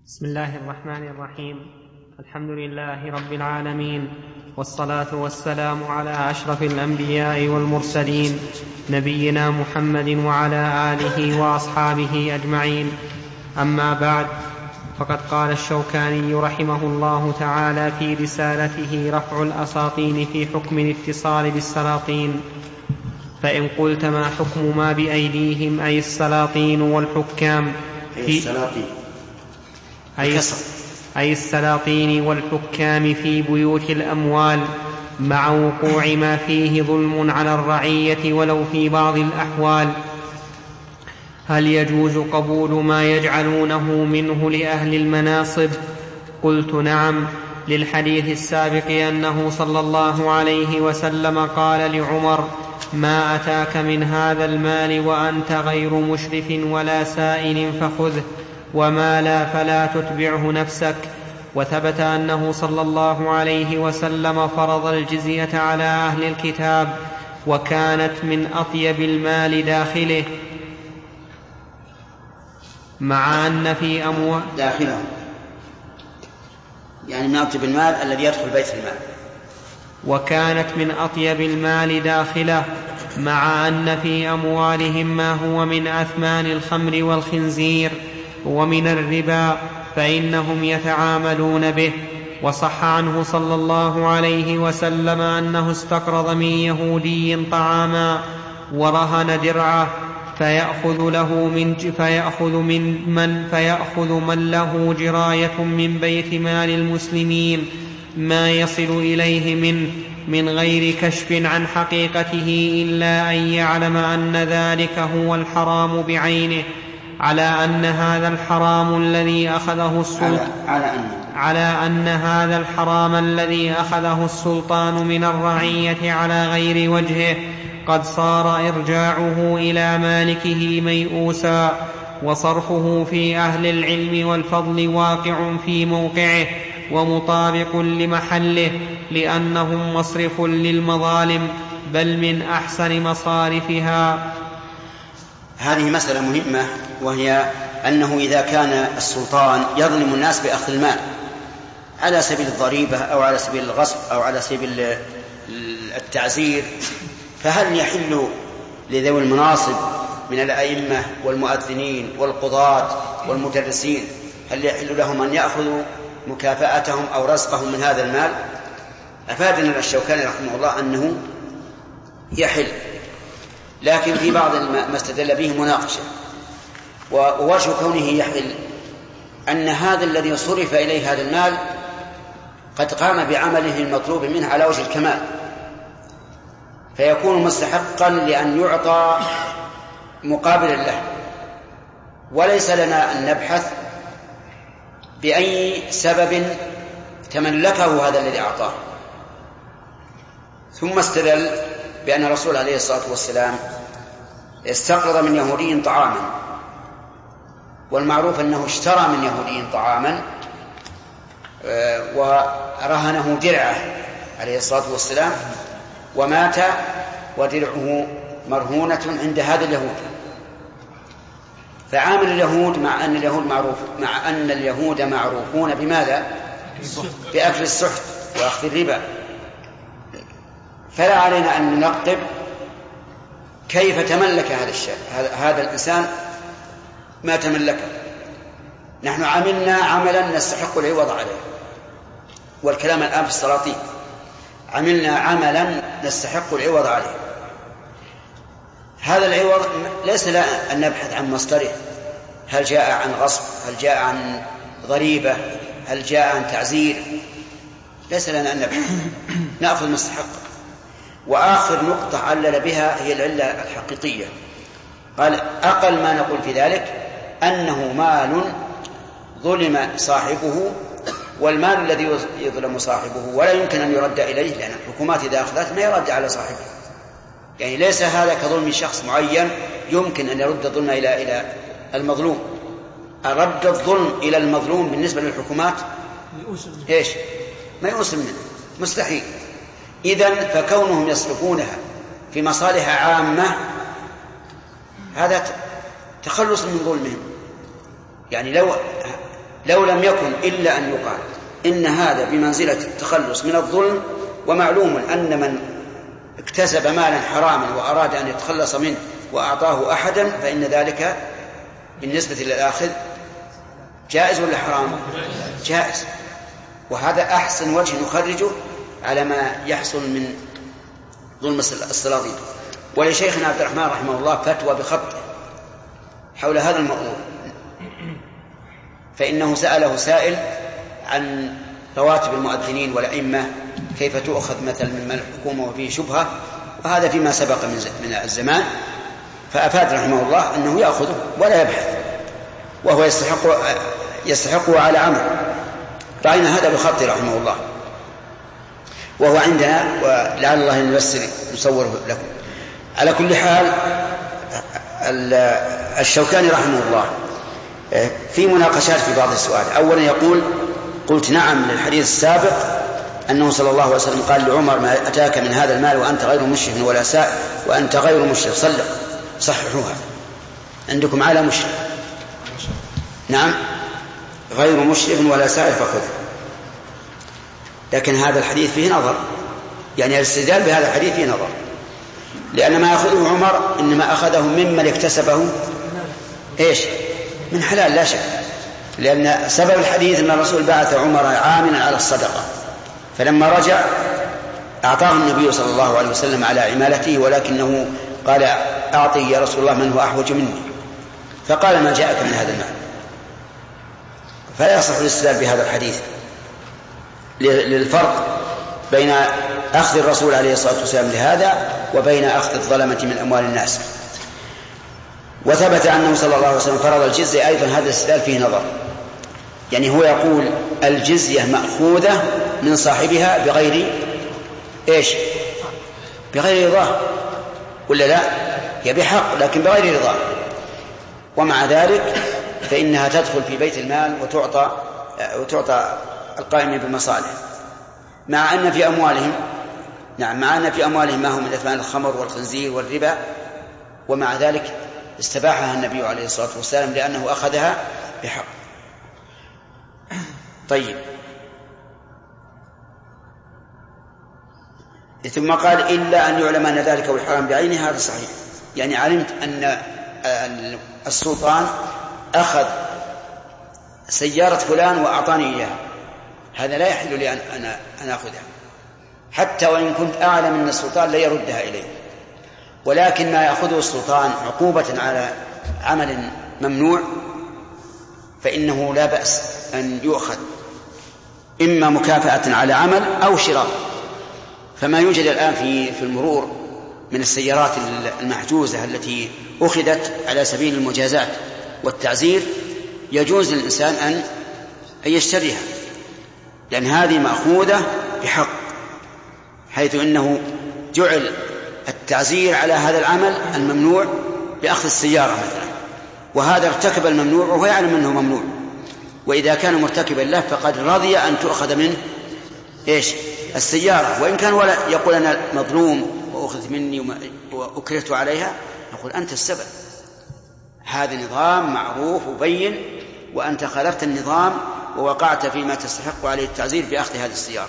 بسم الله الرحمن الرحيم. الحمد لله رب العالمين، والصلاة والسلام على أشرف الأنبياء والمرسلين، نبينا محمد وعلى آله وأصحابه أجمعين. أما بعد، فقد قال الشوكاني رحمه الله تعالى في رسالته رفع الأساطين في حكم الاتصال بالسلاطين: فإن قلت ما حكم ما بأيديهم أي السلاطين والحكام أي السلاطين والحكام في بيوت الأموال، مع وقوع ما فيه ظلم على الرعية ولو في بعض الأحوال، هل يجوز قبول ما يجعلونه منه لأهل المناصب؟ قلت نعم، للحديث السابق أنه صلى الله عليه وسلم قال لعمر: ما أتاك من هذا المال وأنت غير مشرف ولا سائل فخذه، وما لا فلا تتبعه نفسك. وثبت أنه صلى الله عليه وسلم فرض الجزية على أهل الكتاب، وكانت من أطيب المال داخله، مع أن في أموال داخله يعني من أطيب المال الذي يدخل بيت المال، وكانت من أطيب المال داخله، مع أن في أموالهم ما هو من أثمان الخمر والخنزير ومن الربا، فإنهم يتعاملون به. وصح عنه صلى الله عليه وسلم أنه استقرض من يهودي طعاما ورهن درعه، فيأخذ من له جراية من بيت مال المسلمين ما يصل إليه من غير كشف عن حقيقته، إلا أن يعلم أن ذلك هو الحرام بعينه، على أن هذا الحرام الذي أخذه السلطان من الرعية على غير وجهه قد صار إرجاعه إلى مالكه ميؤوسا، وصرفه في أهل العلم والفضل واقع في موقعه ومطابق لمحله، لأنهم مصرف للمظالم، بل من أحسن مصارفها. هذه مسألة مهمة، وهي أنه إذا كان السلطان يظلم الناس بأخذ المال على سبيل الضريبة أو على سبيل الغصب أو على سبيل التعزير، فهل يحل لذوي المناصب من الأئمة والمؤذنين والقضاة والمدرسين، هل يحل لهم أن يأخذوا مكافأتهم أو رزقهم من هذا المال؟ أفادنا الشوكاني رحمه الله أنه يحل، لكن في بعض ما استدل به مناقشة. ووجه كونه يحل أن هذا الذي صرف إليه هذا المال قد قام بعمله المطلوب منه على وجه الكمال، فيكون مستحقا لأن يعطى مقابلا له، وليس لنا أن نبحث بأي سبب تملكه هذا الذي أعطاه. ثم استدل بأن الرسول عليه الصلاة والسلام استقرض من يهودي طعاما، والمعروف أنه اشترى من يهودي طعاما ورهنه درعه عليه الصلاة والسلام، ومات ودرعه مرهونة عند هذا اليهود. فعامل اليهود مع أن اليهود معروفون بماذا؟ بأكل السحت وأخذ الربا، فلا علينا أن ننقب كيف تملك هذا الإنسان ما تملكه. نحن عملنا عملا نستحق العوض عليه، والكلام الآن في السلاطين، عملنا عملا نستحق العوض عليه. هذا العوض ليس لنا أن نبحث عن مصدره، هل جاء عن غصب، هل جاء عن ضريبة، هل جاء عن تعزير، ليس لنا أن نبحث، نأخذ مستحق. وآخر نقطة علل بها هي العلة الحقيقية، قال أقل ما نقول في ذلك أنه مال ظلم صاحبه، والمال الذي يظلم صاحبه ولا يمكن أن يرد إليه، لأن الحكومات إذا أخذت ما يرد على صاحبه، يعني ليس هذا كظلم شخص معين يمكن أن يرد الظلم إلى المظلوم. رد الظلم إلى المظلوم بالنسبة للحكومات ما يوصل منه، مستحيل. إذن فكونهم يصرفونها في مصالح عامة هذا تخلص من ظلمهم. يعني لو لو لم يكن إلا أن يقال إن هذا بمنزلة التخلص من الظلم، ومعلوم أن من اكتسب مالا حراما وأراد أن يتخلص منه وأعطاه أحدا فإن ذلك بالنسبة للآخذ جائز ولا حرام؟ جائز. وهذا أحسن وجه نخرجه على ما يحصل من ظلم السلاطين. ولشيخنا عبد الرحمن رحمه الله فتوى بخطه حول هذا الموضوع، فإنه سأله سائل عن رواتب المؤذنين والأئمة كيف تؤخذ مثل من الحكومة وفيه شبهة، وهذا فيما سبق من الزمان، فأفاد رحمه الله أنه يأخذه ولا يبحث، وهو يستحقه على عمل. رأينا هذا بخط رحمه الله، وهو عندنا، ولعل الله أن يصوره لكم. على كل حال الشوكاني رحمه الله في مناقشات في بعض السؤال. أولا يقول: قلت نعم للحديث السابق أنه صلى الله عليه وسلم قال لعمر: ما أتاك من هذا المال وأنت غير مشرف ولا سائل، وأنت غير مشرف. صححوها عندكم على مشرف. نعم، غير مشرف ولا سائل فخذ. لكن هذا الحديث فيه نظر، يعني الاستدلال بهذا الحديث فيه نظر، لأن ما يأخذه عمر إنما أخذه ممن اكتسبه من حلال لا شك، لأن سبب الحديث أن الرسول بعث عمر عاملا على الصدقة، فلما رجع أعطاه النبي صلى الله عليه وسلم على عمالته، ولكنه قال: أعطي يا رسول الله من هو أحوج مني، فقال: ما جاءك من هذا المال. فلا يصح الاستدلال بهذا الحديث للفرق بين أخذ الرسول عليه الصلاة والسلام لهذا وبين أخذ الظلمة من أموال الناس. وثبت أنه صلى الله عليه وسلم فرض الجزية أيضا، هذا الاستدلال فيه نظر، يعني هو يقول الجزية مأخوذة من صاحبها بغير بغير رضاه، ولا لا؟ هي بحق لكن بغير رضاه، ومع ذلك فإنها تدخل في بيت المال وتعطى القائمين بالمصالح، مع أن في أموالهم ما هو من أثمان الخمر والخنزير والربا، ومع ذلك استباحها النبي عليه الصلاة والسلام لأنه أخذها بحق. طيب، ثم قال: إلا أن يعلم أن ذلك هو الحرام بعينه. هذا صحيح، يعني علمت أن السلطان أخذ سيارة فلان وأعطاني إياها، هذا لا يحل لي أن أخذها، حتى وإن كنت أعلم أن السلطان لا يردها إليه. ولكن ما يأخذه السلطان عقوبة على عمل ممنوع فإنه لا بأس أن يؤخذ، إما مكافأة على عمل أو شراء. فما يوجد الآن في المرور من السيارات المحجوزة التي أخذت على سبيل المجازات والتعزير، يجوز للإنسان أن يشتريها، لأن هذه مأخوذة بحق، حيث أنه جعل التعزير على هذا العمل الممنوع بأخذ السيارة مثلا، وهذا ارتكب الممنوع وهو يعلم أنه ممنوع، وإذا كان مرتكبا له فقد رضي أن تؤخذ منه السيارة، وإن كان ولا يقول أنا مظلوم وأخذت مني وأكرهت عليها، نقول أنت السبب، هذا نظام معروف وبين، وأنت خالفت النظام ووقعت فيما تستحق عليه التعزير بأخذ هذه السيارة.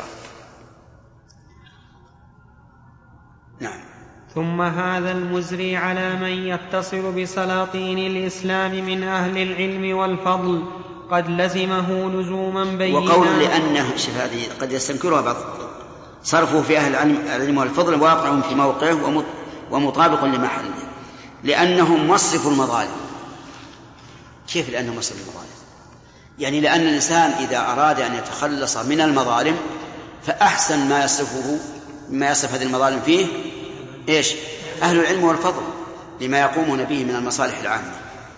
نعم. ثم هذا المزري على من يتصل بسلاطين الإسلام من أهل العلم والفضل قد لزمه لزوما بينا. وقول لأنه هذه قد يستنكرها بعض، صرفه في أهل العلم والفضل واقع في موقعه ومطابق لمحله، لأنهم مصرف المظالم. كيف لأنهم مصرف المظالم؟ يعني لأن الإنسان إذا أراد أن يتخلص من المظالم فأحسن ما يصرف هذه المظالم فيه أهل العلم والفضل، لما يقومون به من المصالح العامة.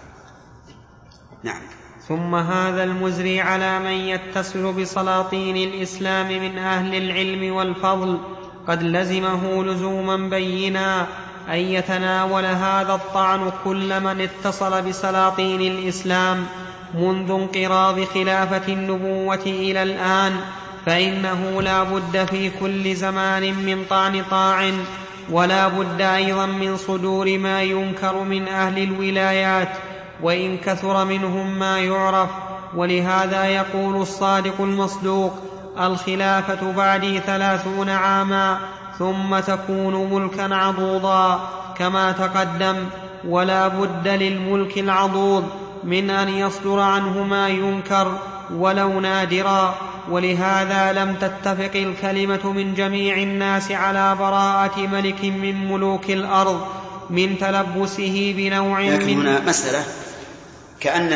نعم. ثم هذا المزري على من يتصل بسلاطين الإسلام من أهل العلم والفضل قد لزمه لزوما بينا أن يتناول هذا الطعن كل من اتصل بسلاطين الإسلام منذ انقراض خلافة النبوة إلى الآن، فإنه لا بد في كل زمان من طعن طاع، ولا بد أيضا من صدور ما ينكر من أهل الولايات، وإن كثر منهم ما يعرف، ولهذا يقول الصادق المصدوق: الخلافة بعدي 30 عاما ثم تكون ملكا عضوضا كما تقدم. ولا بد للملك العضوض من أن يصدر عنه ما ينكر ولو نادرا. ولهذا لم تتفق الكلمة من جميع الناس على براءة ملك من ملوك الأرض من تلبسه بنوع لكن هنا مسألة كأن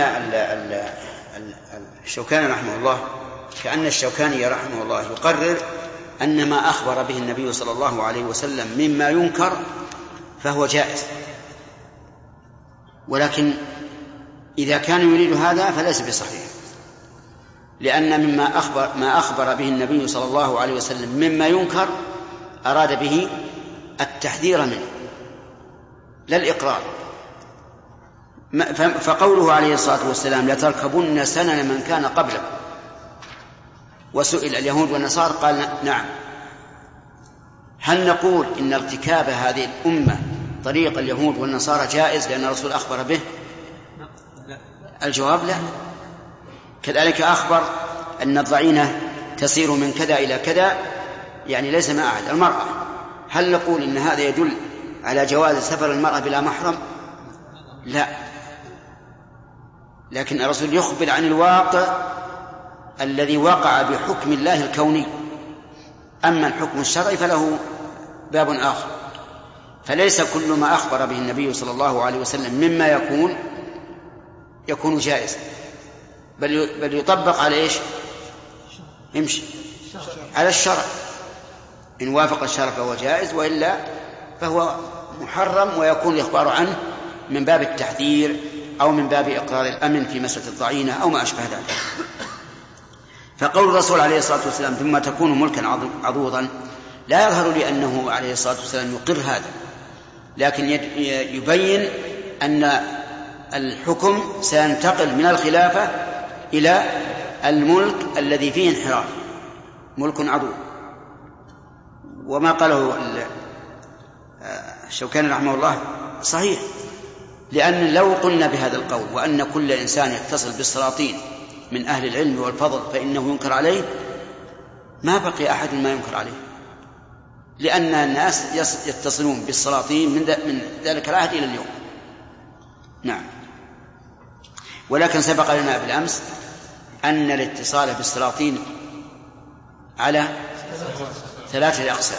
الشوكاني رحمه الله يقرر أن ما أخبر به النبي صلى الله عليه وسلم مما ينكر فهو جائز، ولكن إذا كان يريد هذا فليس بصحيح، لأن ما أخبر به النبي صلى الله عليه وسلم مما ينكر أراد به التحذير منه لا الإقرار. فقوله عليه الصلاة والسلام: لتركبن سنن من كان قبلكم، وسئل اليهود والنصارى قال نعم. هل نقول إن ارتكاب هذه الأمة طريق اليهود والنصارى جائز لأن الرسول أخبر به؟ الجواب لا. كذلك أخبر أن الضعينة تسير من كذا إلى كذا، يعني ليس ما أعد المرأة. هل نقول إن هذا يدل على جواز سفر المرأة بلا محرم؟ لا، لكن الرسول يخبر عن الواقع الذي وقع بحكم الله الكوني. أما الحكم الشرعي فله باب آخر، فليس كل ما أخبر به النبي صلى الله عليه وسلم مما يكون جائز، بل يطبق على إيش؟ يمشي على الشرع. إن وافق الشرع فهو جائز، وإلا فهو محرم، ويكون الإخبار عنه من باب التحذير أو من باب إقرار الأمن في مسألة الضعينة أو ما أشبه ذلك. فقول الرسول عليه الصلاة والسلام: ثم تكون ملكا عضوضا، لا يظهر لي أنه عليه الصلاة والسلام يقر هذا، لكن يبين أن الحكم سينتقل من الخلافة إلى الملك الذي فيه انحراف، ملك عضوض. وما قاله الشوكاني رحمه الله صحيح، لأن لو قلنا بهذا القول وأن كل إنسان يتصل بالسلاطين من أهل العلم والفضل فإنه ينكر عليه، ما بقي أحد ما ينكر عليه، لأن الناس يتصلون بالسلاطين من ذلك العهد إلى اليوم. نعم. ولكن سبق لنا بالأمس أن الاتصال بالسلاطين على 3 أقسام: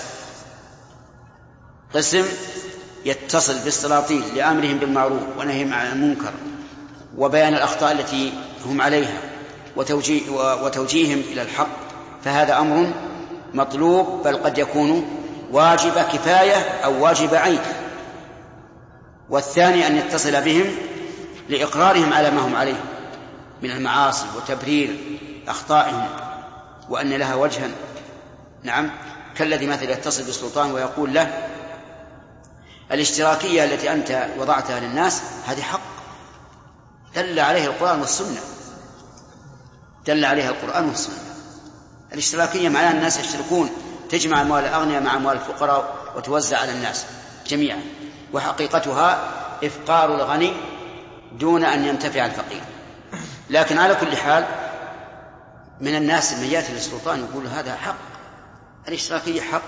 قسم يتصل بالسلاطين لأمرهم بالمعروف ونهيهم عن المنكر وبيان الأخطاء التي هم عليها وتوجيههم إلى الحق، فهذا أمر مطلوب، بل قد يكون واجب كفاية أو واجب عين. والثاني أن يتصل بهم لإقرارهم على ما هم عليه من المعاصي وتبرير أخطائهم وأن لها وجها. نعم، كالذي مثل يتصل بالسلطان ويقول له: الاشتراكية التي أنت وضعتها للناس هذه حق، دل عليه القرآن والسنة، دل عليها القرآن والسنة. الاشتراكية معناها الناس يشتركون، تجمع أموال الأغنياء مع أموال الفقراء وتوزع على الناس جميعا، وحقيقتها إفقار الغني دون أن ينتفع الفقير. لكن على كل حال من الناس من يأتي للسلطان يقول هذا حق، الاشتراكية حق.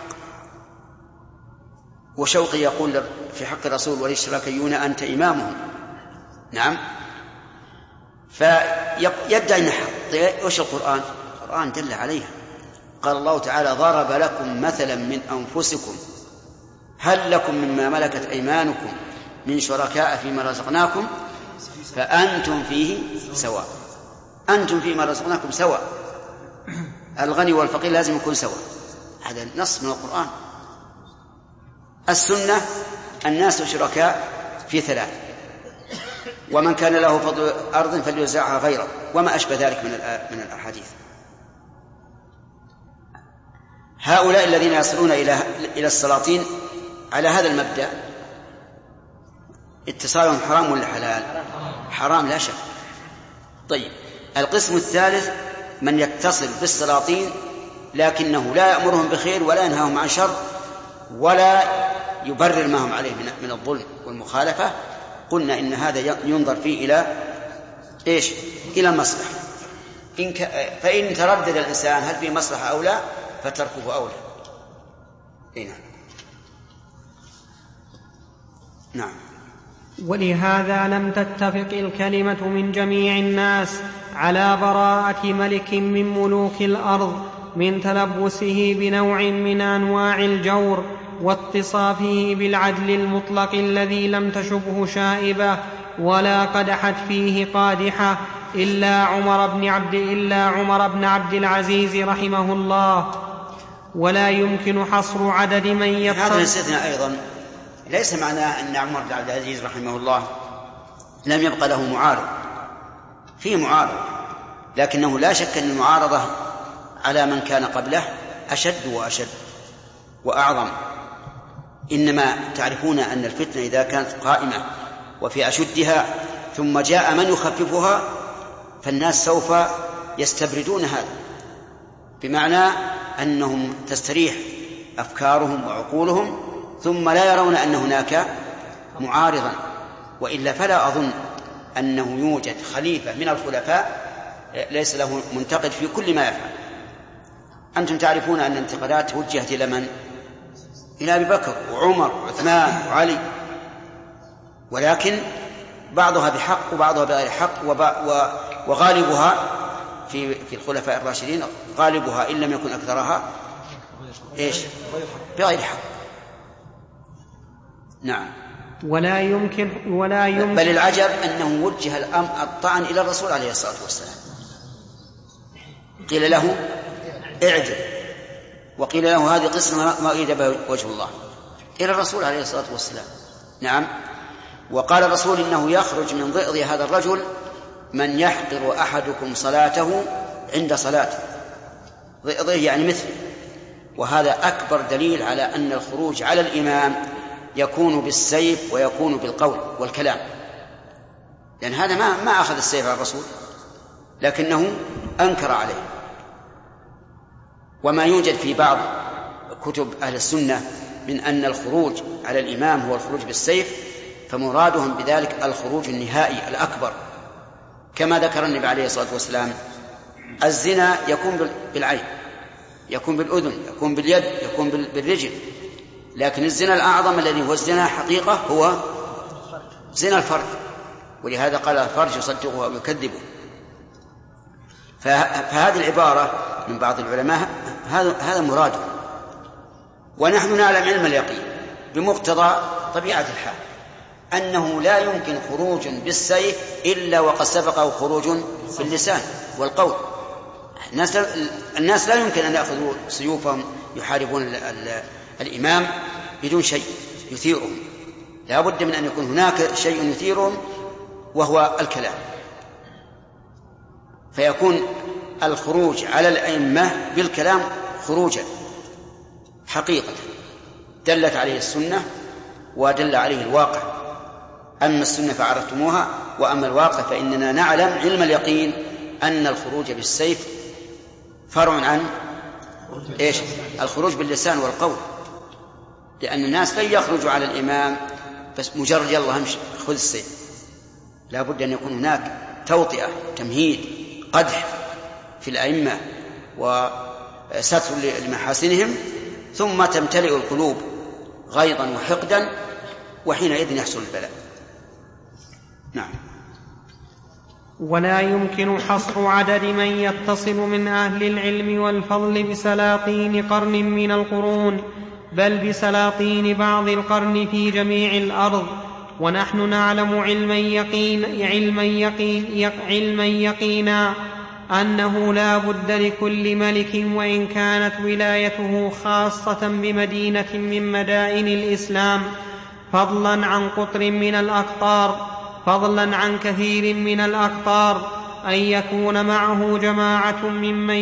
وشوقي يقول في حق الرسول: والاشتراكيون أنت إمامهم. نعم، فيدعي أن حق. وش القرآن دل عليها. قال الله تعالى: ضرب لكم مثلا من أنفسكم هل لكم مما ملكت أيمانكم من شركاء فيما رزقناكم فأنتم فيه سواء. أنتم فيما رزقناكم سواء، الغني والفقير لازم يكون سواء، هذا نص من القرآن. السنة: الناس شركاء في 3، ومن كان له فضل أرض فليوزعها غيره، وما أشبه ذلك من الأحاديث. هؤلاء الذين يصلون إلى السلاطين على هذا المبدأ اتصالهم حرام ولا حلال؟ حرام لا شك. طيب، القسم الثالث: من يتصل بالسلاطين لكنه لا يأمرهم بخير ولا ينهاهم عن شر ولا يبرر ما هم عليه من الظلم والمخالفة. قلنا إن هذا ينظر فيه إلى إيش؟ إلى المصلحة، فإن تردد الإنسان هل في مصلحة أو لا فتركه أولى. نعم. ولهذا لم تتفق الكلمة من جميع الناس على براءة ملك من ملوك الأرض من تلبسه بنوع من أنواع الجور واتصافه بالعدل المطلق الذي لم تشبه شائبة ولا قدحت فيه قادحة إلا عمر بن عبد العزيز رحمه الله. ولا يمكن حصر عدد من يتصل. هذا الاستثناء أيضا ليس معناه أن عمر بن عبد العزيز رحمه الله لم يبقى له معارض، فيه معارض، لكنه لا شك أن المعارضة على من كان قبله أشد وأشد وأعظم. إنما تعرفون أن الفتنة إذا كانت قائمة وفي أشدها ثم جاء من يخففها فالناس سوف يستبردون هذا، بمعنى أنهم تستريح أفكارهم وعقولهم ثم لا يرون أن هناك معارضا. وإلا فلا أظن أنه يوجد خليفة من الخلفاء ليس له منتقد في كل ما يفعل. أنتم تعرفون أن الانتقادات وجهت إلى من؟ إلى أبي بكر وعمر وعثمان وعلي، ولكن بعضها بحق وبعضها بغير حق، وغالبها في الخلفاء الراشدين غالبها إن لم يكن أكثرها بغير حق. نعم. ولا يمكن بل العجب أنه وجه الطعن إلى الرسول عليه الصلاة والسلام، قيل له اعجل، وقيل له هذه قسمة ما أريد بها وجه الله، إلى الرسول عليه الصلاة والسلام. نعم. وقال الرسول إنه يخرج من ضئض هذا الرجل من يحقر أحدكم صلاته عند صلاته، ضئضه يعني مثل. وهذا أكبر دليل على أن الخروج على الإمام يكون بالسيف ويكون بالقول والكلام، لأن هذا ما أخذ السيف على الرسول لكنه أنكر عليه. وما يوجد في بعض كتب أهل السنة من أن الخروج على الإمام هو الخروج بالسيف، فمرادهم بذلك الخروج النهائي الأكبر، كما ذكر النبي عليه الصلاة والسلام الزنا يكون بالعين، يكون بالأذن، يكون باليد، يكون بالرجل، لكن الزنا الأعظم الذي هو الزنا حقيقة هو زنا الفرج، ولهذا قال الفرج يصدقه أو يكذبه. فهذه العبارة من بعض العلماء هذا مراده، ونحن نعلم علم اليقين بمقتضى طبيعة الحال أنه لا يمكن خروج بالسيف إلا وقد سبقه خروج باللسان والقول. الناس لا يمكن أن يأخذوا سيوفهم يحاربون الإمام بدون شيء يثيرهم، لا بد من أن يكون هناك شيء يثيرهم وهو الكلام، فيكون الخروج على الأئمة بالكلام خروجا حقيقة دلت عليه السنة ودل عليه الواقع. أما السنة فعرفتموها، وأما الواقع فإننا نعلم علم اليقين أن الخروج بالسيف فرع عن الخروج باللسان والقول، لأن الناس لن يخرجوا على الإمام بس مجرد يلا همشي خذ السيف، لا بد أن يكون هناك توطئة، تمهيد، قدح في الأئمة وستر لمحاسنهم، ثم تمتلئ القلوب غيظا وحقدا، وحينئذ يحصل البلاء. نعم. ولا يمكن حصر عدد من يتصل من أهل العلم والفضل بسلاطين قرن من القرون، بل بسلاطين بعض القرن في جميع الأرض. ونحن نعلم علما يقينا أنه لا بد لكل ملك وإن كانت ولايته خاصة بمدينة من مدائن الإسلام، فضلا عن كثير من الأقطار، أن يكون معه جماعة ممن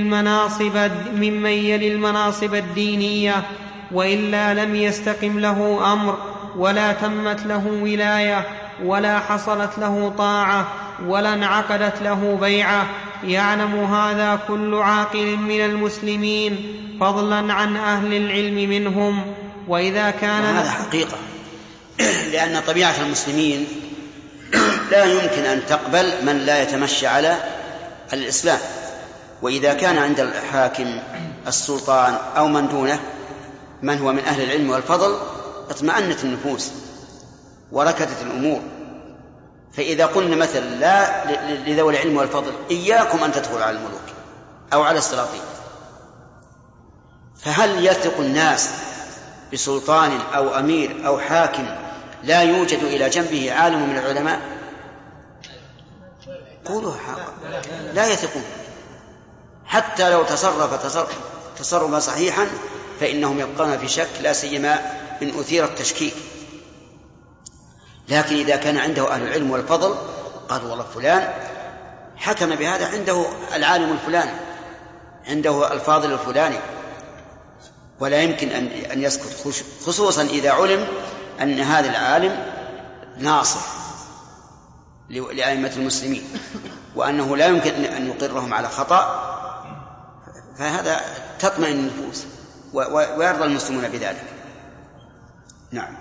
يلي المناصب الدينية، وإلا لم يستقم له أمر، ولا تمت له ولاية، ولا حصلت له طاعة، ولا انعقدت له بيعة. يعلم هذا كل عاقل من المسلمين، فضلا عن أهل العلم منهم. وإذا كان هذا حقيقة، لأن طبيعة المسلمين لا يمكن أن تقبل من لا يتمشى على الإسلام. وإذا كان عند الحاكم السلطان أو من دونه من هو من أهل العلم والفضل اطمأنت النفوس وركدت الأمور. فإذا قلنا مثلا لا لذوي العلم والفضل إياكم أن تدخلوا على الملوك أو على السلاطين، فهل يثق الناس بسلطان أو أمير أو حاكم لا يوجد إلى جنبه عالم من العلماء؟ قولوا حقا، لا يثقون. حتى لو تصرف صحيحا فإنهم يبقون في شك، لا سيما إن أثير التشكيك. لكن إذا كان عنده أهل العلم والفضل قالوا والله فلان حكم بهذا، عنده العالم الفلاني، عنده الفاضل الفلاني، ولا يمكن أن يسكت، خصوصا إذا علم أن هذا العالم ناصح لأئمة المسلمين وأنه لا يمكن أن يقرهم على خطأ، فهذا تطمئن النفوس ويرضى المسلمون بذلك. نعم.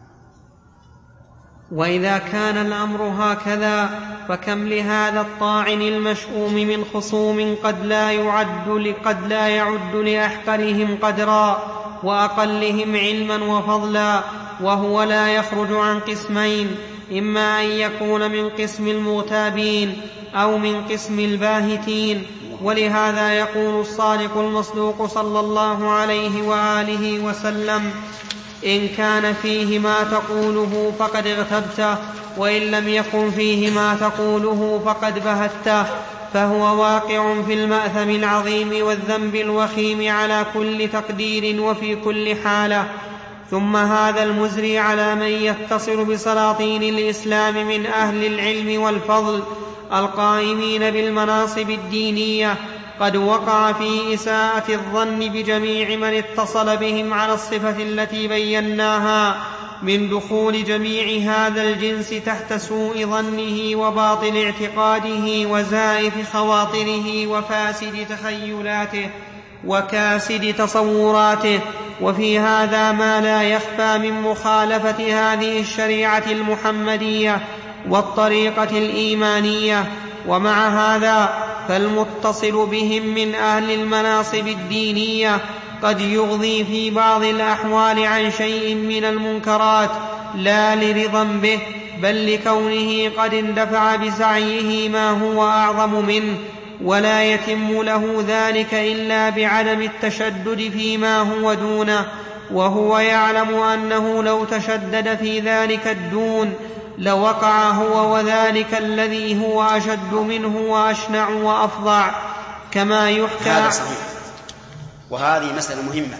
وإذا كان الأمر هكذا فكم لهذا الطاعن المشؤوم من خصوم قد لا يعد لأحقرهم قدرا وأقلهم علما وفضلا، وهو لا يخرج عن قسمين: إما أن يكون من قسم المغتابين أو من قسم الباهتين. ولهذا يقول الصادق المصدوق صلى الله عليه وآله وسلم: إن كان فيه ما تقوله فقد اغتبته، وإن لم يكن فيه ما تقوله فقد بهته. فهو واقع في المأثم العظيم والذنب الوخيم على كل تقدير وفي كل حالة. ثم هذا المزري على من يتصل بسلاطين الإسلام من أهل العلم والفضل القائمين بالمناصب الدينية قد وقع في إساءة الظن بجميع من اتصل بهم على الصفة التي بيناها من دخول جميع هذا الجنس تحت سوء ظنه وباطل اعتقاده وزائف خواطره وفاسد تخيلاته وكاسد تصوراته. وفي هذا ما لا يخفى من مخالفة هذه الشريعة المحمدية والطريقة الإيمانية. ومع هذا فالمتصل بهم من أهل المناصب الدينية قد يغضي في بعض الأحوال عن شيء من المنكرات لا لرضا به، بل لكونه قد اندفع بسعيه ما هو أعظم منه، ولا يتم له ذلك إلا بعدم التشدد فيما هو دونه، وهو يعلم أنه لو تشدد في ذلك الدون لوقع هو وذلك الذي هو أشد منه وأشنع وأفظع كما يحكى. هذا صحيح. وهذه مسألة مهمة،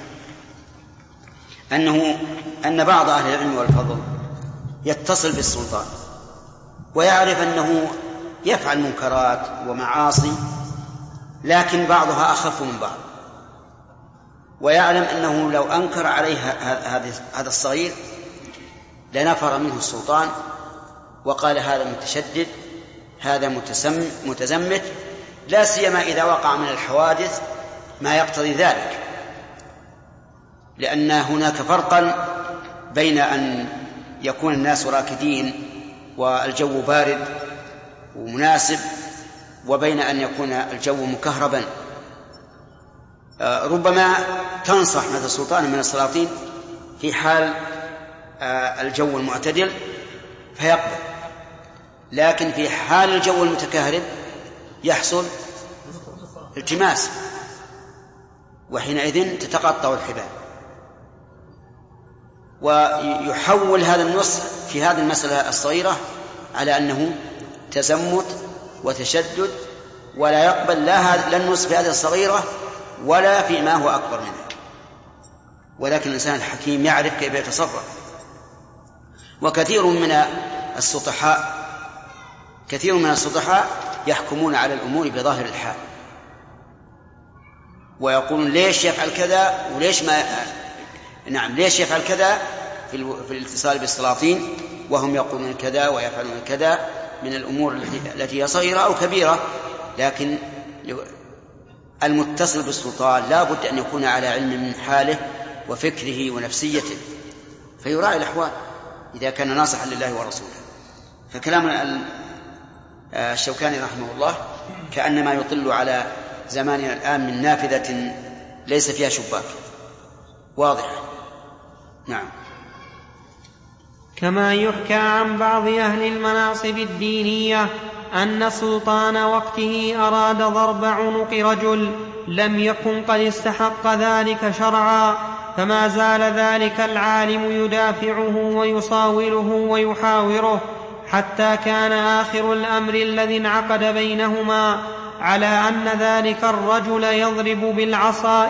أن بعض أهل العلم والفضل يتصل بالسلطان ويعرف أنه يفعل منكرات ومعاصي، لكن بعضها أخف من بعض، ويعلم أنه لو أنكر عليه هذا الصغير لنفر منه السلطان وقال هذا متشدد، هذا متزمت، لا سيما إذا وقع من الحوادث ما يقتضي ذلك، لأن هناك فرقا بين أن يكون الناس راكدين والجو بارد ومناسب وبين أن يكون الجو مكهربا. ربما تنصح مثل سلطان من السلاطين في حال الجو المعتدل فيقبل، لكن في حال الجو المتكهرب يحصل التماس، وحينئذ تتقطع الحبال. ويحول هذا النص في هذه المسألة الصغيرة على أنه تزمت وتشدد، ولا يقبل لا النص في هذه الصغيرة ولا في ما هو أكبر منه. ولكن الإنسان الحكيم يعرف كيف يتصرف. وكثير من السطحاء يحكمون على الأمور بظاهر الحال، ويقولون ليش يفعل كذا وليش ما ليش يفعل كذا في الاتصال بالسلاطين، وهم يقولون كذا ويفعلون كذا من الأمور التي هي صغيرة أو كبيرة. لكن المتصل بالسلطان لا بد أن يكون على علم من حاله وفكره ونفسيته، فيراعي الأحوال إذا كان ناصحا لله ورسوله. فكلام الشوكاني رحمه الله كأنما يطل على زماننا الآن من نافذة ليس فيها شباك. واضح؟ نعم. كما يحكى عن بعض أهل المناصب الدينية أن سلطان وقته أراد ضرب عنق رجل لم يكن قد استحق ذلك شرعا، فما زال ذلك العالم يدافعه ويصاوله ويحاوره حتى كان آخر الأمر الذي انعقد بينهما على أن ذلك الرجل يضرب بالعصا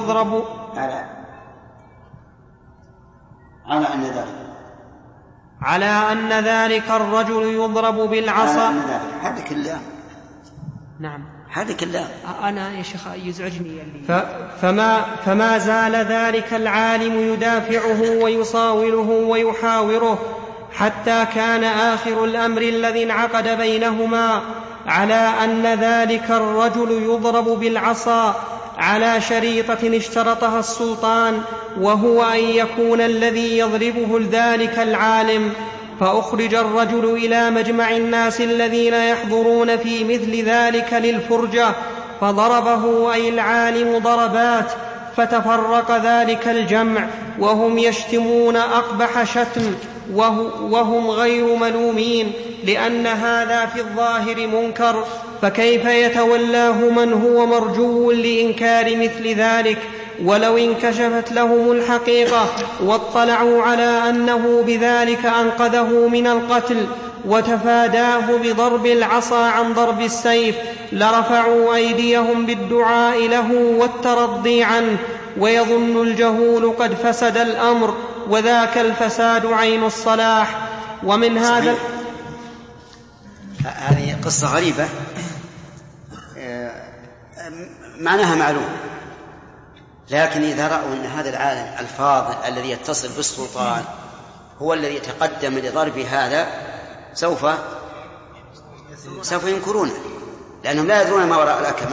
على أن ذلك الرجل يضرب بالعصا. حدك الله. نعم حدك الله. أنا يا شيخ يزعجني فما زال ذلك العالم يدافعه ويصاوله ويحاوره حتى كان آخر الأمر الذي انعقد بينهما على أن ذلك الرجل يضرب بالعصا على شريطة اشترطها السلطان، وهو أن يكون الذي يضربه ذلك العالم. فأخرج الرجل إلى مجمع الناس الذين يحضرون في مثل ذلك للفرجة، فضربه أي العالم ضربات، فتفرق ذلك الجمع وهم يشتمون أقبح شتم وهم غير ملومين، لأن هذا في الظاهر منكر، فكيف يتولاه من هو مرجو لإنكار مثل ذلك؟ ولو انكشفت لهم الحقيقة واطلعوا على أنه بذلك أنقذه من القتل وتفاداه بضرب العصا عن ضرب السيف لرفعوا أيديهم بالدعاء له والترضي عنه، ويظن الجهول قد فسد الأمر، وذاك الفساد عين الصلاح. ومن هذا هذه قصة غريبة معناها معلوم، لكن إذا رأوا أن هذا العالم الفاضل الذي يتصل بالسلطان هو الذي يتقدم لضرب هذا سوف ينكرونه، لأنهم لا يدرون ما وراء الأكمة.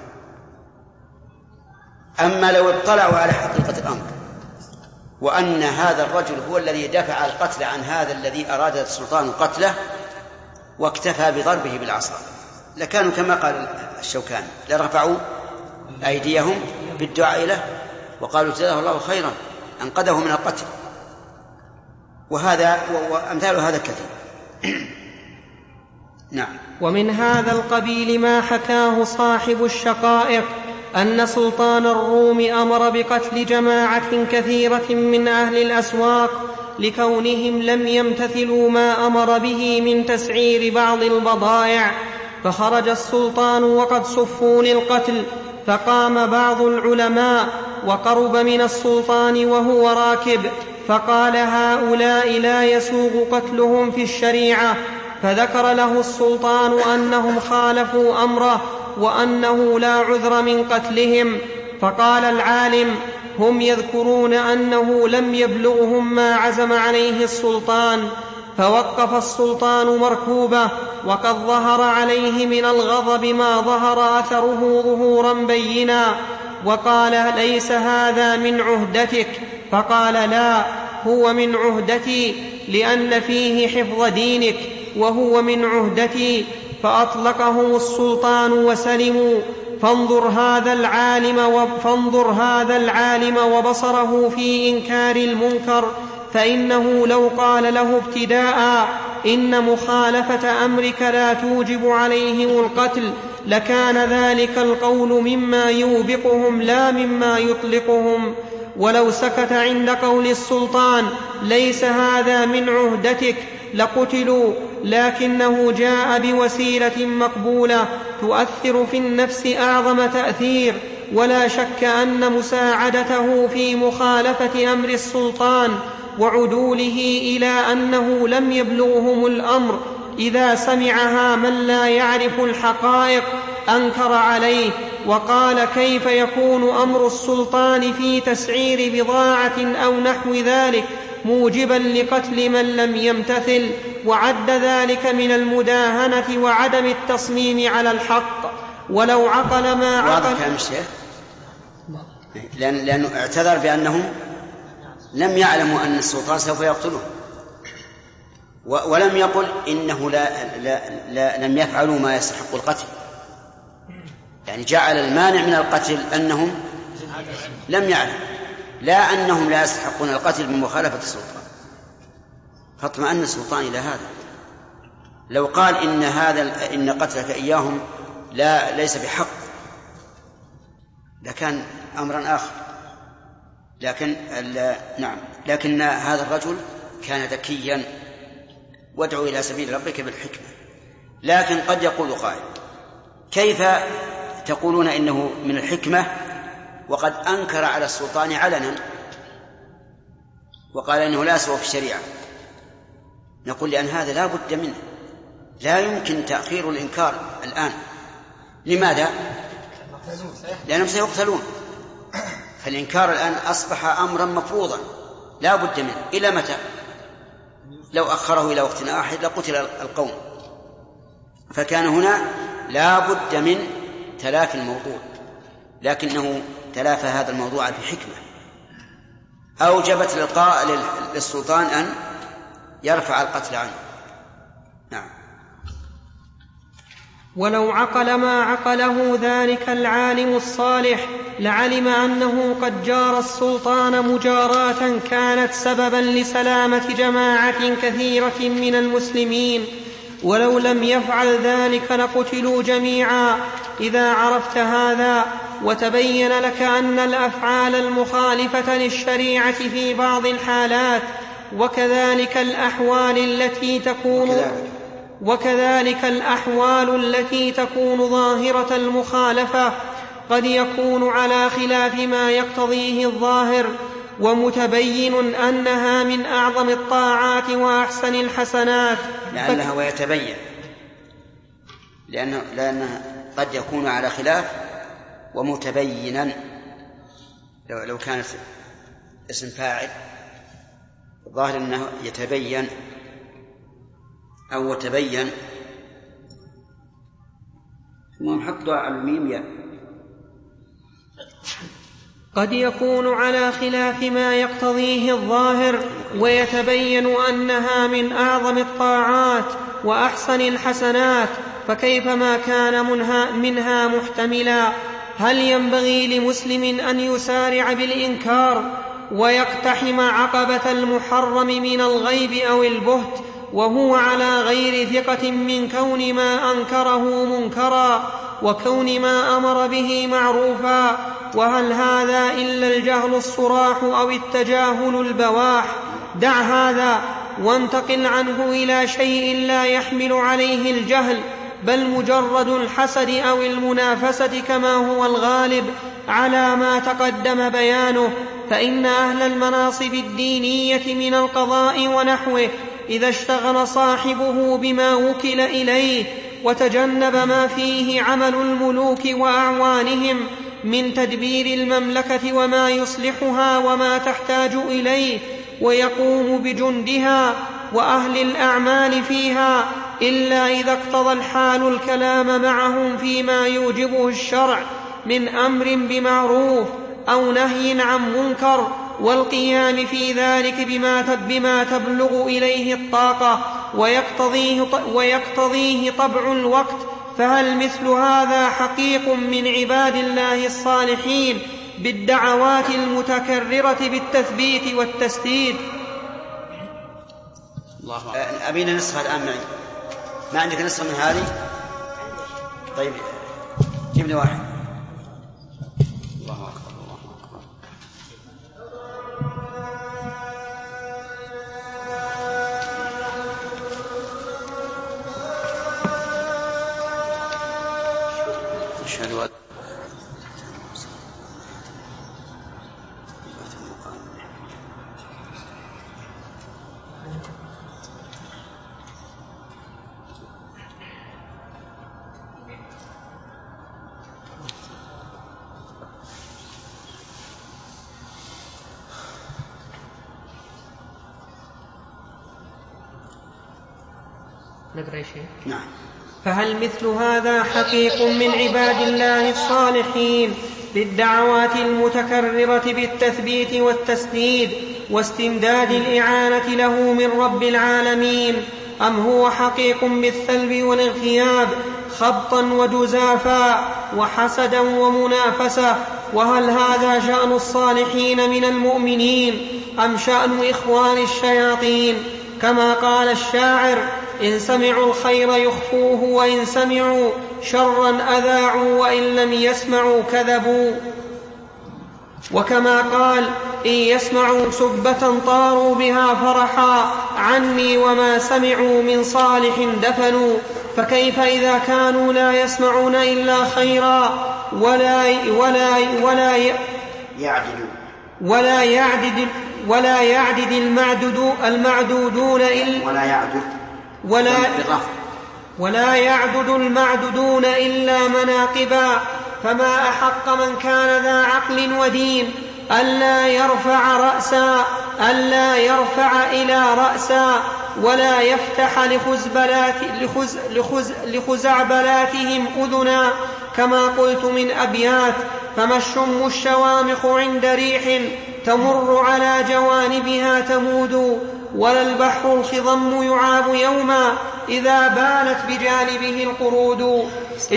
أما لو اطلعوا على حقيقة الأمر وأن هذا الرجل هو الذي دفع القتل عن هذا الذي أراد السلطان قتله واكتفى بضربه بالعصا، لكانوا كما قال الشوكاني لرفعوا أيديهم بالدعاء له وقالوا جزاه الله خيرا أنقذه من القتل. وهذا وأمثال هذا كثير. نعم. ومن هذا القبيل ما حكاه صاحب الشقائق أن سلطان الروم أمر بقتل جماعة كثيرة من أهل الأسواق لكونهم لم يمتثلوا ما أمر به من تسعير بعض البضائع، فخرج السلطان وقد صفوا للقتل، فقام بعض العلماء وقرب من السلطان وهو راكب، فقال هؤلاء لا يسوغ قتلهم في الشريعة، فذكر له السلطان أنهم خالفوا أمره وأنه لا عذر من قتلهم. فقال العالم هم يذكرون أنه لم يبلغهم ما عزم عليه السلطان، فوقف السلطان مركوبه وقد ظهر عليه من الغضب ما ظهر أثره ظهورا بينا، وقال ليس هذا من عهدتك؟ فقال لا، هو من عهدتي، لأن فيه حفظ دينك وهو من عهدتي. فأطلقهم السلطان وسلموا. فانظر هذا العالم وبصره في إنكار المنكر، فإنه لو قال له ابتداء إن مخالفة أمرك لا توجب عليهم القتل لكان ذلك القول مما يوبقهم لا مما يطلقهم. ولو سكت عند قول السلطان ليس هذا من عهدتك لقتلوا، لكنه جاء بوسيلة مقبولة تؤثر في النفس أعظم تأثير، ولا شك أن مساعدته في مخالفة أمر السلطان وعدوله إلى أنه لم يبلغهم الأمر إذا سمعها من لا يعرف الحقائق أنكر عليه، وقال كيف يكون أمر السلطان في تسعير بضاعة أو نحو ذلك موجبا لقتل من لم يمتثل، وعد ذلك من المداهنة وعدم التصميم على الحق. ولو عقل ما عقل. واضح يا الشيخ، لأنه اعتذر بأنهم لم يعلموا أن السلطان سوف يقتله، ولم يقل إنه لم يفعلوا ما يستحق القتل، يعني جعل المانع من القتل أنهم لم يعلم، لا أنهم لا يستحقون القتل بمخالفة السلطان، فاطمأن السلطان إلى هذا. لو قال إن قتلك إياهم ليس بحق لكان أمرا آخر، لكن هذا الرجل كان ذكيا، وادعو إلى سبيل ربك بالحكمة. لكن قد يقول قائل: كيف تقولون إنه من الحكمة وقد أنكر على السلطان علنا وقال إنه لا يسوى في الشريعة؟ نقول: لأن هذا لا بد منه، لا يمكن تأخير الإنكار الآن. لماذا؟ لأنهم سيقتلون، فالإنكار الآن أصبح أمرا مفروضا لا بد منه. إلى متى؟ لو أخره إلى وقت آخر لقتل القوم. فكان هنا لا بد من تلافي الموضوع، لكنه تلافى هذا الموضوع بحكمة أوجبت للسلطان أن يرفع القتل عنه. نعم. ولو عقل ما عقله ذلك العالم الصالح لعلم أنه قد جار السلطان مجاراة كانت سببا لسلامة جماعة كثيرة من المسلمين، ولو لم يفعل ذلك لقتلوا جميعا. إذا عرفت هذا وتبين لك أن الأفعال المخالفة للشريعة في بعض الحالات وكذلك الأحوال التي تكون ظاهرة المخالفة قد يكون على خلاف ما يقتضيه الظاهر، ومتبين أنها من أعظم الطاعات وأحسن الحسنات. لأنها ويتبين، لأنها قد يكون على خلاف ومتبينا. لو كانت اسم فاعل ظاهر أنه يتبين أو تبين، ثم حط على الميم ياء. قد يكون على خلاف ما يقتضيه الظاهر ويتبين أنها من أعظم الطاعات وأحسن الحسنات، فكيف ما كان منها محتملا؟ هل ينبغي لمسلم أن يسارع بالإنكار ويقتحم عقبة المحرم من الغيب أو البهت وهو على غير ثقة من كون ما أنكره منكرا وكون ما أمر به معروفا؟ وهل هذا إلا الجهل الصراح أو التجاهل البواح؟ دع هذا وانتقل عنه إلى شيء لا يحمل عليه الجهل، بل مجرد الحسد أو المنافسة كما هو الغالب على ما تقدم بيانه. فإن أهل المناصب الدينية من القضاء ونحوه إذا اشتغل صاحبه بما وكل إليه وتجنب ما فيه عمل الملوك وأعوانهم من تدبير المملكة وما يصلحها وما تحتاج إليه، ويقوم بجندها وأهل الأعمال فيها، إلا إذا اقتضى الحال الكلام معهم فيما يوجبه الشرع من أمر بمعروف أو نهي عن منكر، والقيام في ذلك بما تبلغ إليه الطاقة ويقتضيه طبع الوقت. فهل مثل هذا حقيق من عباد الله الصالحين بالدعوات المتكررة بالتثبيت والتسديد؟ أبينا نسخة الآن معي. ما عندك نسخة من هذه؟ طيب جيب لي واحد. الله أكبر الله أكبر. أشهد أن نعم. فهل مثل هذا حقيق من عباد الله الصالحين بالدعوات المتكررة بالتثبيت والتسديد واستمداد الإعانة له من رب العالمين، أم هو حقيق بالثلب والاغتياب خبطا وجزافا وحسدا ومنافسة. وهل هذا شأن الصالحين من المؤمنين أم شأن إخوان الشياطين؟ كما قال الشاعر: إن سمعوا الخير يخفوه وإن سمعوا شرا أذاعوا وإن لم يسمعوا كذبوا. وكما قال: إن يسمعوا سبة طاروا بها فرحا عني وما سمعوا من صالح دفنوا. فكيف إذا كانوا لا يسمعون إلا خيرا ولا يعدد المعدودون إلا مناقبا؟ فما أحق من كان ذا عقل ودين ألا يرفع إلى رأسا ولا يفتح لخزعبلاتهم أذنا. كما قلت من أبيات: فما الشم الشوامخ عند ريح تمر على جوانبها تمود، ولا البحر الخضم يعاب يوما إذا بالت بجانبه القرود.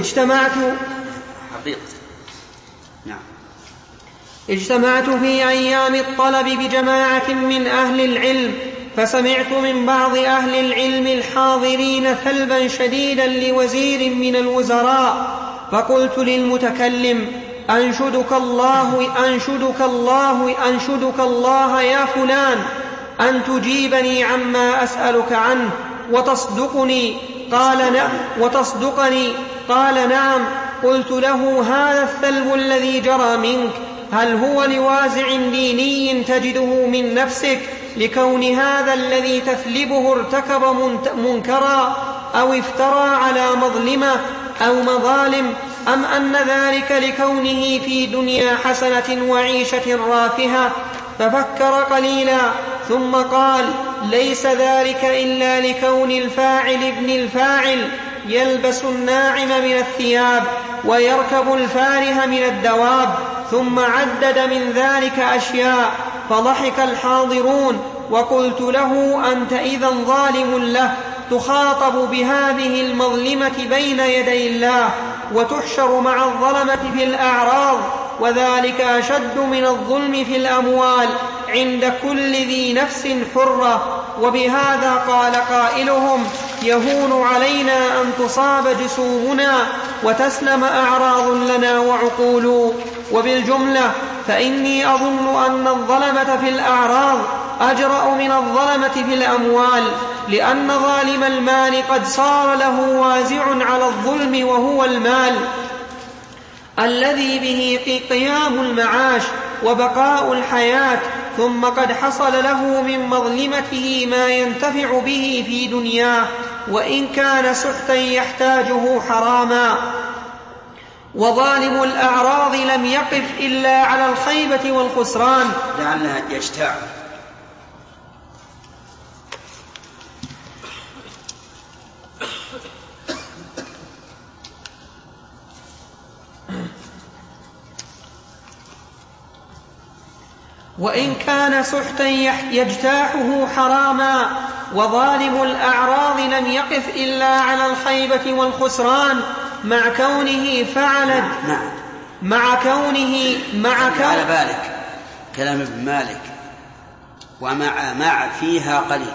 اجتمعت في أيام الطلب بجماعة من أهل العلم، فسمعت من بعض أهل العلم الحاضرين ثلبا شديدا لوزير من الوزراء، فقلت للمتكلم: أنشدك الله يا فلان أن تجيبني عما أسألك عنه وتصدقني. قال نعم. قلت له: هذا الثلب الذي جرى منك هل هو لوازع ديني تجده من نفسك لكون هذا الذي تثلبه ارتكب منكرا أو افترى على مظلمة أو مظالم، أم أن ذلك لكونه في دنيا حسنة وعيشة رافهة؟ ففكر قليلا ثم قال: ليس ذلك إلا لكون الفاعل ابن الفاعل يلبس الناعم من الثياب ويركب الفارهة من الدواب. ثم عدد من ذلك أشياء، فضحك الحاضرون. وقلت له: أنت إذا ظالم له، تخاطب بهذه المظلمة بين يدي الله وتحشر مع الظلمة في الأعراض، وذلك أشد من الظلم في الأموال عند كل ذي نفس حرة. وبهذا قال قائلهم: يهون علينا أن تصاب جسومنا وتسلم أعراض لنا وعقول. وبالجملة فإني أظن أن الظلمة في الأعراض أجرأ من الظلمة في الأموال، لأن ظالم المال قد صار له وازع على الظلم وهو المال الذي به قيام المعاش وبقاء الحياة، ثم قد حصل له من مظلمته ما ينتفع به في دنياه، وإن كان سحتا يحتاجه حراما. وظالم الأعراض لم يقف إلا على الخيبة والخسران. لعلها يجتاع. وإن كان سحتا يجتاحه حراما. وظالم الأعراض لم يقف إلا على الخيبة والخسران مع كونه فعل على بالك كلام ابن مالك، ومع فيها قليل.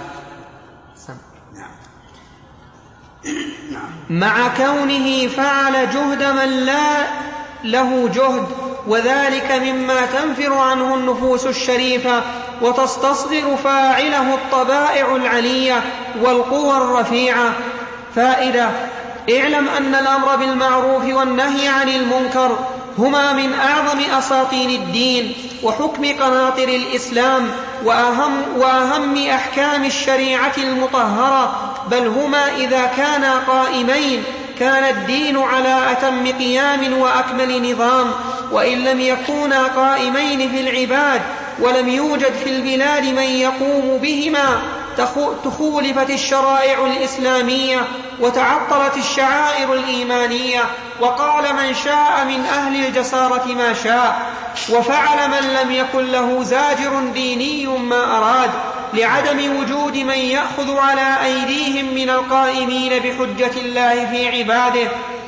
مع كونه فعل جهد من لا له جهد، وذلك مما تنفر عنه النفوس الشريفة وتستصغر فاعله الطبائع العلية والقوى الرفيعة. فائدة: اعلم أن الأمر بالمعروف والنهي عن المنكر هما من أعظم أساطين الدين وحكم قناطر الإسلام وأهم أحكام الشريعة المطهرة، بل هما إذا كانا قائمين كان الدين على أتم قيام وأكمل نظام. وإن لم يكونا قائمين في العباد ولم يوجد في البلاد من يقوم بهما تخولفت الشرائع الإسلامية وتعطلت الشعائر الإيمانية، وقال من شاء من أهل الجسارة ما شاء، وفعل من لم يكن له زاجر ديني ما أراد، لعدم وجود من يأخذ على أيديهم من القائمين بحجة الله في عباده.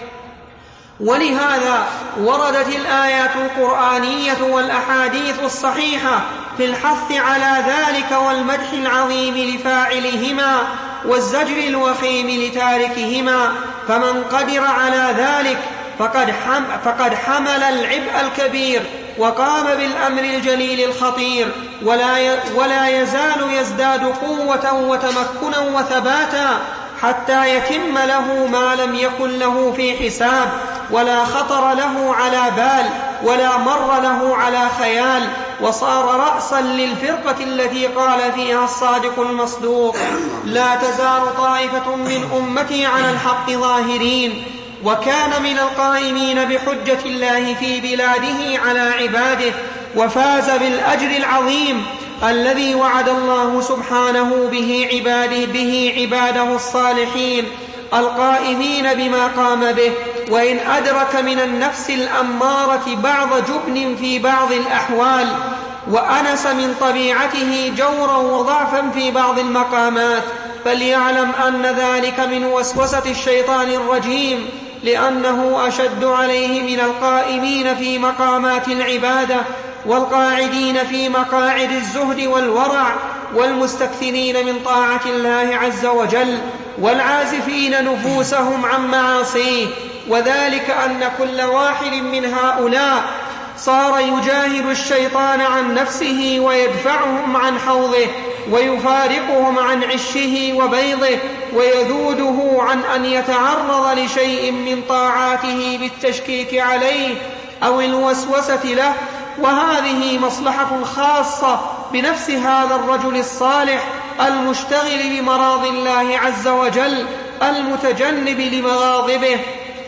ولهذا وردت الآيات القرآنية والأحاديث الصحيحة في الحث على ذلك والمدح العظيم لفاعلهما والزجر الوخيم لتاركهما، فمن قدر على ذلك فقد حمل العبء الكبير وقام بالأمر الجليل الخطير، ولا يزال يزداد قوة وتمكنا وثباتا حتى يتم له ما لم يكن له في حساب، ولا خطر له على بال، ولا مر له على خيال، وصار رأسا للفرقة التي قال فيها الصادق المصدوق: لا تزال طائفة من أمتي على الحق ظاهرين. وكان من القائمين بحجة الله في بلاده على عباده، وفاز بالأجر العظيم الذي وعد الله سبحانه به عباده الصالحين القائمين بما قام به، وإن أدرك من النفس الأمارة بعض جبن في بعض الأحوال، وأنس من طبيعته جورا وضعفا في بعض المقامات، فليعلم أن ذلك من وسوسة الشيطان الرجيم، لأنه أشد عليه من القائمين في مقامات العبادة والقاعدين في مقاعد الزهد والورع والمستكثرين من طاعة الله عز وجل والعازفين نفوسهم عن معاصيه. وذلك أن كل واحد من هؤلاء صار يجاهد الشيطان عن نفسه ويدفعهم عن حوضه ويفارقهم عن عشه وبيضه ويذوده عن أن يتعرض لشيء من طاعاته بالتشكيك عليه أو الوسوسة له. وهذه مصلحة خاصة بنفس هذا الرجل الصالح المشتغل بمراضي الله عز وجل المتجنب لمغاضبه.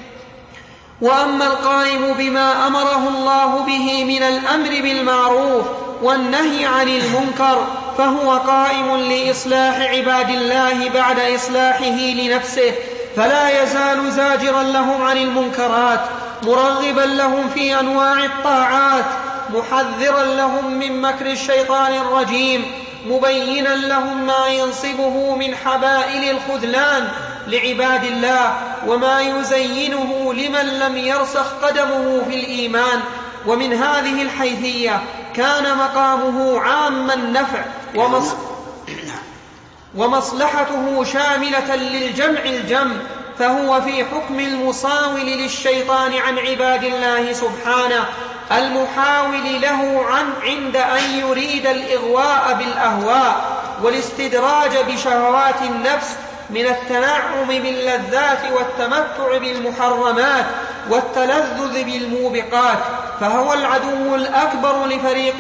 وأما القائم بما أمره الله به من الأمر بالمعروف والنهي عن المنكر فهو قائم لإصلاح عباد الله بعد إصلاحه لنفسه، فلا يزال زاجرا لهم عن المنكرات، مرغبا لهم في أنواع الطاعات، محذرا لهم من مكر الشيطان الرجيم، مبينا لهم ما ينصبه من حبائل الخذلان لعباد الله وما يزينه لمن لم يرسخ قدمه في الإيمان. ومن هذه الحيثية كان مقامه عام النفع ومصلحته شاملة للجمع الجم، فهو في حكم المصاول للشيطان عن عباد الله سبحانه، المحاول له عند أن يريد الإغواء بالأهواء والاستدراج بشهوات النفس من التنعم باللذات والتمتع بالمحرمات والتلذذ بالموبقات، فهو العدو الأكبر لفريق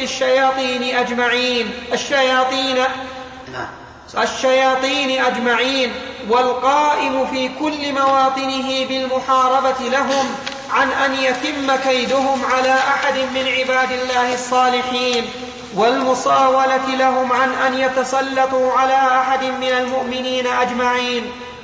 الشياطين أجمعين، والقائم في كل مواطنه بالمحاربة لهم عن أن يتم كيدهم على أحد من عباد الله الصالحين، والمصاولة لهم عن أن يتسلطوا على أحد من المؤمنين أجمعين.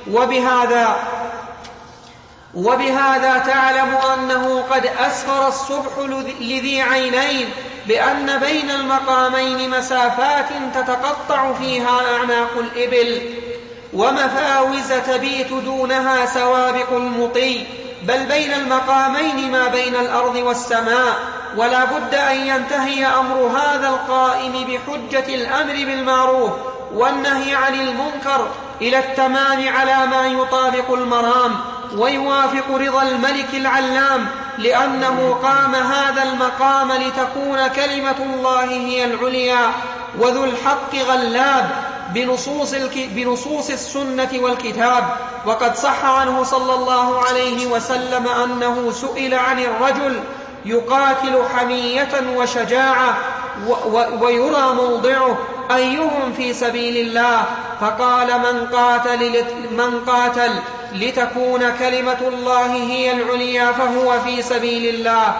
وبهذا تعلم أنه قد أسفر الصبح لذي عينين بأن بين المقامين مسافات تتقطع فيها أعناق الإبل، ومفاوز تبيت دونها سوابق المطي، بل بين المقامين ما بين الأرض والسماء. ولا بد أن ينتهي أمر هذا القائم بحجة الأمر بالمعروف والنهي عن المنكر إلى التمام على ما يطابق المرام ويوافق رضا الملك العلام، لأنه قام هذا المقام لتكون كلمة الله هي العليا وذو الحق غلاب بنصوص السنة والكتاب. وقد صح عنه صلى الله عليه وسلم أنه سئل عن الرجل يقاتل حمية وشجاعة ويرى موضعه أيهم في سبيل الله، فقال من قاتل لتكون كلمة الله هي العليا فهو في سبيل الله.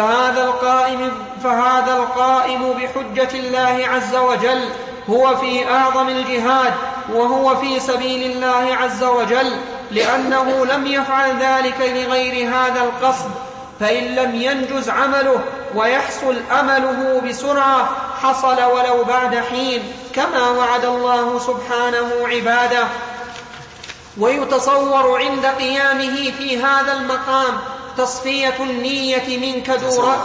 فهذا القائم بحجة الله عز وجل هو في أعظم الجهاد، وهو في سبيل الله عز وجل، لأنه لم يفعل ذلك لغير هذا القصد، فإن لم ينجز عمله ويحصل أمله بسرعة حصل ولو بعد حين، كما وعد الله سبحانه عباده. ويتصور عند قيامه في هذا المقام تصفية النية من كدورات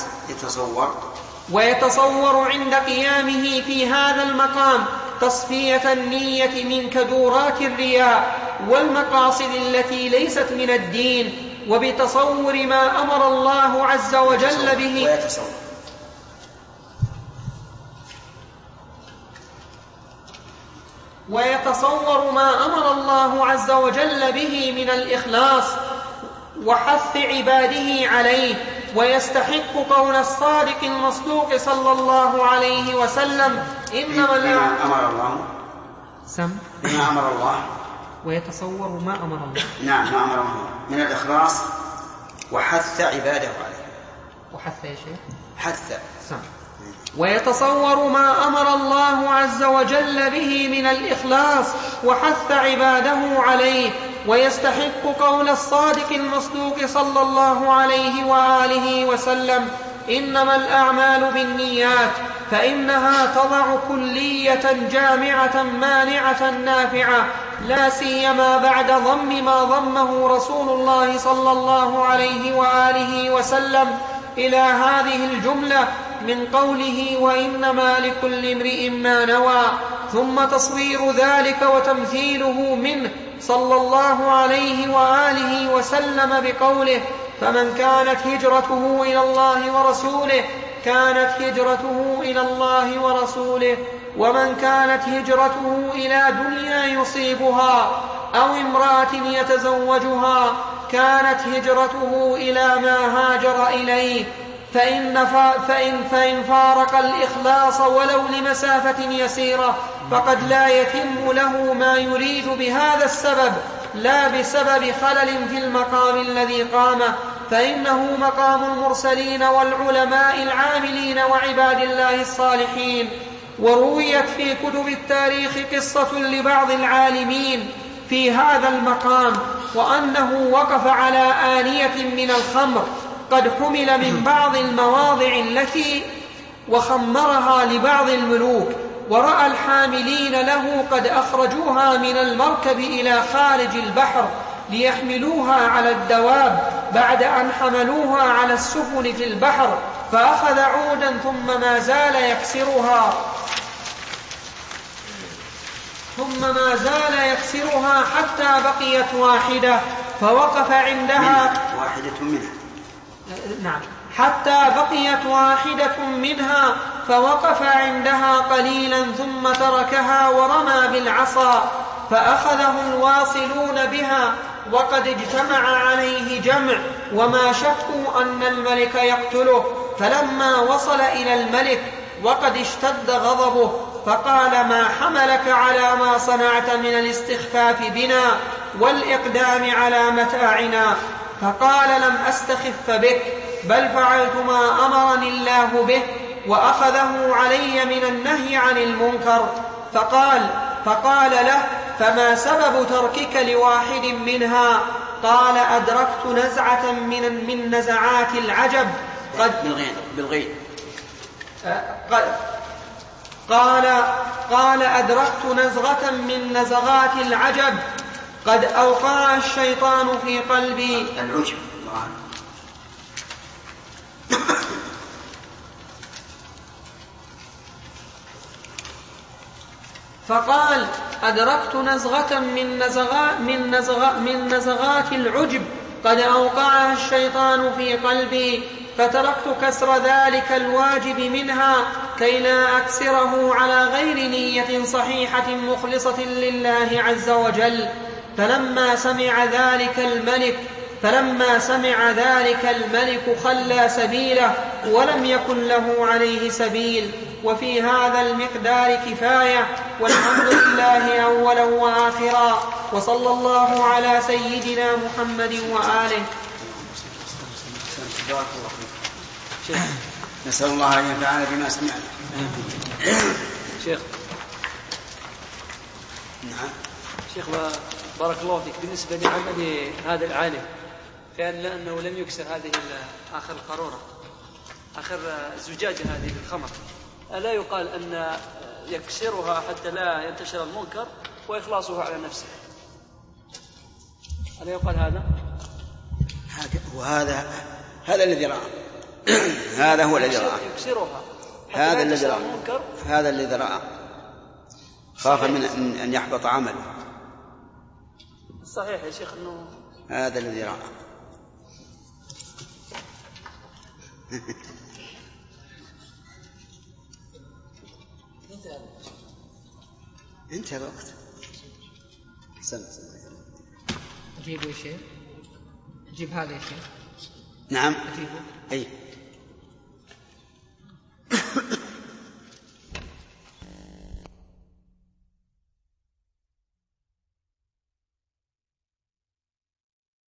ويتصور عند قيامه في هذا المقام تصفية النية من كدورات الرياء والمقاصد التي ليست من الدين، وبتصور ما أمر الله عز وجل به ويتصور ما أمر الله عز وجل به من الإخلاص وحث عباده عليه، ويستحق قول الصادق المصدوق صلى الله عليه وسلم إنما أمر الله بما أمر الله ويتصور ما أمر الله ما أمر الله من الإخلاص وحث عباده عليه. وحث يا شيخ حث ويتصور ما أمر الله عز وجل به من الإخلاص وحث عباده عليه، ويستحق قول الصادق المصدوق صلى الله عليه وآله وسلم إنما الأعمال بالنيات، فإنها تضع كلية جامعة مانعة نافعة، لا سيما بعد ضم ما ضمه رسول الله صلى الله عليه وآله وسلم إلى هذه الجملة من قوله وإنما لكل امرئ ما نوى، ثم تصوير ذلك وتمثيله منه صلى الله عليه وآله وسلم بقوله فمن كانت هجرته إلى الله ورسوله كانت هجرته إلى الله ورسوله، ومن كانت هجرته إلى دنيا يصيبها أو امرأة يتزوجها كانت هجرته إلى ما هاجر إليه، فإن فارق الإخلاص ولو لمسافة يسيرة فقد لا يتم له ما يريد بهذا السبب، لا بسبب خلل في المقام الذي قامه، فإنه مقام المرسلين والعلماء العاملين وعباد الله الصالحين. ورويت في كتب التاريخ قصة لبعض العالمين في هذا المقام، وأنه وقف على آنية من الخمر قد حمل من بعض المواضع التي وخمرها لبعض الملوك، ورأى الحاملين له قد أخرجوها من المركب إلى خارج البحر ليحملوها على الدواب بعد أن حملوها على السفن في البحر، فأخذ عودا ثم ما زال يكسرها حتى بقيت واحدة فوقف عندها حتى بقيت واحدة منها فوقف عندها قليلا ثم تركها ورمى بالعصا، فأخذه الواصلون بها وقد اجتمع عليه جمع وما شكوا أن الملك يقتله، فلما وصل إلى الملك وقد اشتد غضبه فقال ما حملك على ما صنعت من الاستخفاف بنا والإقدام على متاعنا؟ فقال لم أستخف بك بل فعلت ما أمرني الله به، وأخذه علي من النهي عن المنكر. فقال له فما سبب تركك لواحد منها؟ قال أدركت نزعة من نزعات العجب قال أدركت نزغة من نزغات العجب قد أوقع الشيطان في قلبي. فقال أدركت نزغة من نزغات العجب قد أوقعها الشيطان في قلبي، فتركت كسر ذلك الواجب منها كي لا أكسره على غير نية صحيحة مخلصة لله عز وجل. فلما سمع ذلك الملك خلى سبيله ولم يكن له عليه سبيل. وفي هذا المقدار كفاية، والحمد لله أولا وآخرا، وصلى الله على سيدنا محمد وآله. نسأل الله أن ينفعنا بما سمعنا. شيخ بارك الله فيك، بالنسبة لعمل هذا العالم لأنه لم يكسر هذه آخر القارورة آخر الزجاجة هذه بالخمر، ألا يقال أن يكسرها حتى لا ينتشر المنكر وإخلاصه على نفسه؟ ألا يقال هذا هذا الذي رأى هذا هو الذي رأى يكسرها هذا الذي رأى خاف من أن يحبط عمله. صحيح يا شيخ أنه هذا الذي رأى. انتهى الوقت. جيبوا يا شيخ، جيب هذا يا شيخ. نعم أجيبه. أي